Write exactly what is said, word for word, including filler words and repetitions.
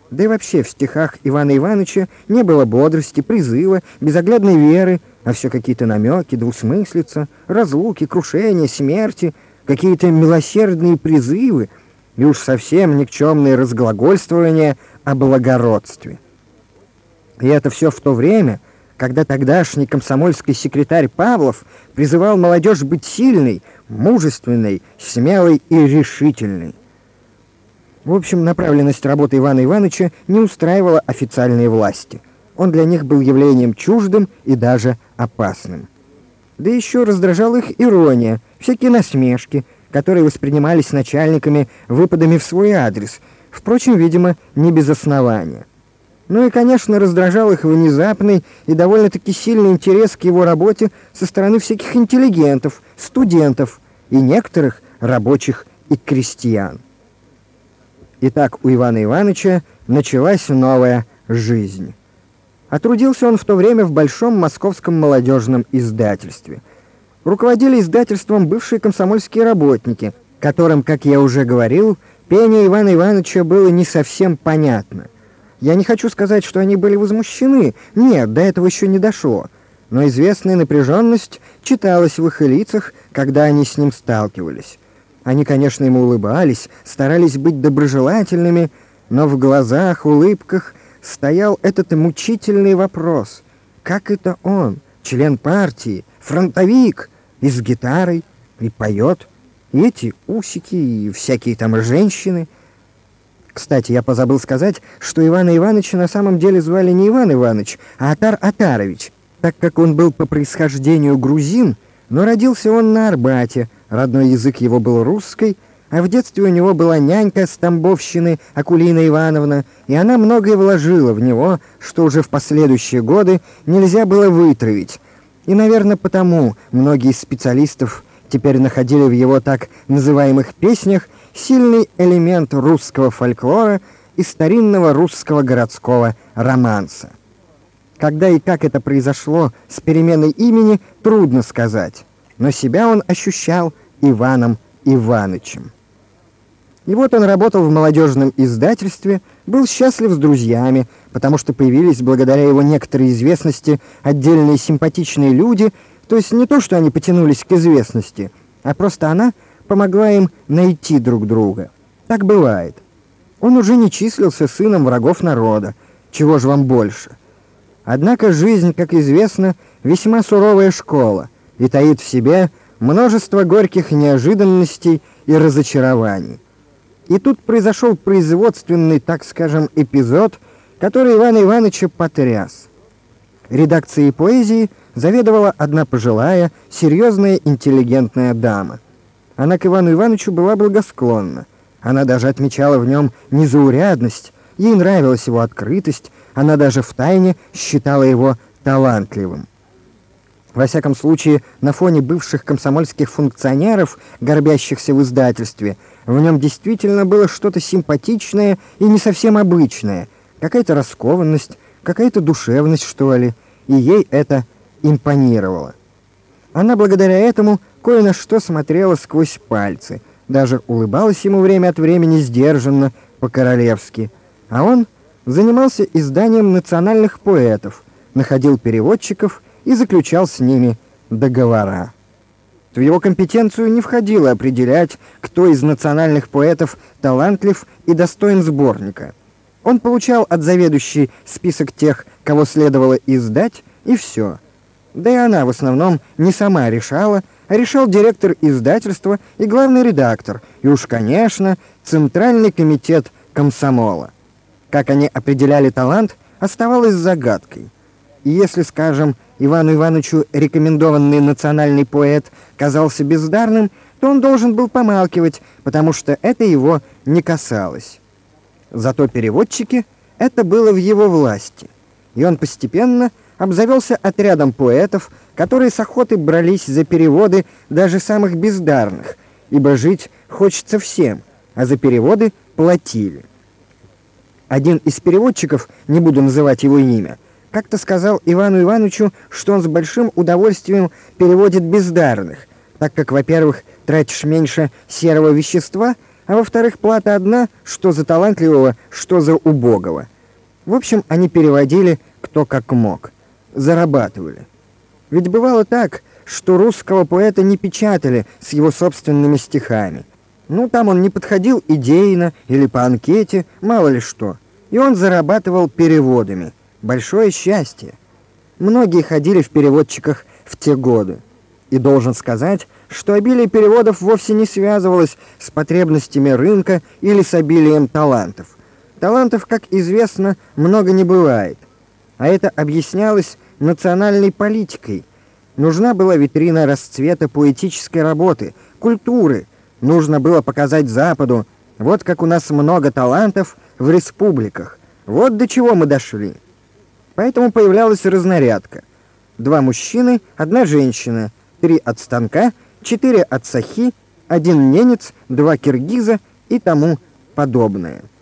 Да и вообще в стихах Ивана Ивановича не было бодрости, призыва, безоглядной веры, а все какие-то намеки, двусмыслица, разлуки, крушения, смерти, какие-то милосердные призывы и уж совсем никчемные разглагольствования о благородстве. И это все в то время, когда тогдашний комсомольский секретарь Павлов призывал молодежь быть сильной, мужественной, смелой и решительной. В общем, направленность работы Ивана Ивановича не устраивала официальные власти. Он для них был явлением чуждым и даже опасным. Да еще раздражала их ирония, всякие насмешки, которые воспринимались начальниками выпадами в свой адрес, впрочем, видимо, не без основания. Ну и, конечно, раздражал их внезапный и довольно-таки сильный интерес к его работе со стороны всяких интеллигентов, студентов и некоторых рабочих и крестьян. Итак, у Ивана Ивановича началась новая жизнь. А трудился он в то время в Большом московском молодежном издательстве. Руководили издательством бывшие комсомольские работники, которым, как я уже говорил, пение Ивана Ивановича было не совсем понятно. Я не хочу сказать, что они были возмущены, нет, до этого еще не дошло, но известная напряженность читалась в их лицах, когда они с ним сталкивались. Они, конечно, ему улыбались, старались быть доброжелательными, но в глазах, улыбках стоял этот мучительный вопрос: как это он, член партии, фронтовик, и с гитарой, и поет, и эти усики, и всякие там женщины? Кстати, я позабыл сказать, что Ивана Ивановича на самом деле звали не Иван Иванович, а Атар Атарович, так как он был по происхождению грузин, но родился он на Арбате, родной язык его был русский, а в детстве у него была нянька с Тамбовщины Акулина Ивановна, и она многое вложила в него, что уже в последующие годы нельзя было вытравить. И, наверное, потому многие из специалистов теперь находили в его так называемых песнях сильный элемент русского фольклора и старинного русского городского романса. Когда и как это произошло с переменой имени, трудно сказать, но себя он ощущал Иваном Иванычем. И вот он работал в молодежном издательстве, был счастлив с друзьями, потому что появились благодаря его некоторой известности отдельные симпатичные люди, то есть не то, что они потянулись к известности, а просто она помогла им найти друг друга. Так бывает. Он уже не числился сыном врагов народа, чего же вам больше? Однако жизнь, как известно, весьма суровая школа и таит в себе множество горьких неожиданностей и разочарований. И тут произошел производственный, так скажем, эпизод, который Ивана Ивановича потряс. Редакцией поэзии заведовала одна пожилая, серьезная, интеллигентная дама. Она к Ивану Ивановичу была благосклонна. Она даже отмечала в нем незаурядность, ей нравилась его открытость, она даже втайне считала его талантливым. Во всяком случае, на фоне бывших комсомольских функционеров, горбящихся в издательстве, в нем действительно было что-то симпатичное и не совсем обычное, какая-то раскованность, какая-то душевность, что ли, и ей это импонировало. Она благодаря этому кое на что смотрела сквозь пальцы, даже улыбалась ему время от времени сдержанно, по-королевски, а он занимался изданием национальных поэтов, находил переводчиков и заключал с ними договора. В его компетенцию не входило определять, кто из национальных поэтов талантлив и достоин сборника. Он получал от заведующей список тех, кого следовало издать, и все. Да и она в основном не сама решала, а решал директор издательства и главный редактор, и уж, конечно, центральный комитет комсомола. Как они определяли талант, оставалось загадкой. И если, скажем, Ивану Ивановичу рекомендованный национальный поэт казался бездарным, то он должен был помалкивать, потому что это его не касалось. Зато переводчики — это было в его власти, и он постепенно обзавелся отрядом поэтов, которые с охотой брались за переводы даже самых бездарных, ибо жить хочется всем, а за переводы платили. Один из переводчиков, не буду называть его имя, как-то сказал Ивану Ивановичу, что он с большим удовольствием переводит бездарных, так как, во-первых, тратишь меньше серого вещества, а во-вторых, плата одна, что за талантливого, что за убогого. В общем, они переводили кто как мог, зарабатывали. Ведь бывало так, что русского поэта не печатали с его собственными стихами. Ну, там он не подходил идейно или по анкете, мало ли что. И он зарабатывал переводами. Большое счастье. Многие ходили в переводчиках в те годы. И должен сказать, что обилие переводов вовсе не связывалось с потребностями рынка или с обилием талантов. Талантов, как известно, много не бывает. А это объяснялось национальной политикой. Нужна была витрина расцвета поэтической работы, культуры. Нужно было показать Западу, вот как у нас много талантов в республиках. Вот до чего мы дошли. Поэтому появлялась разнарядка. Два мужчины, одна женщина, три от станка, четыре от сахи, один ненец, два киргиза и тому подобное.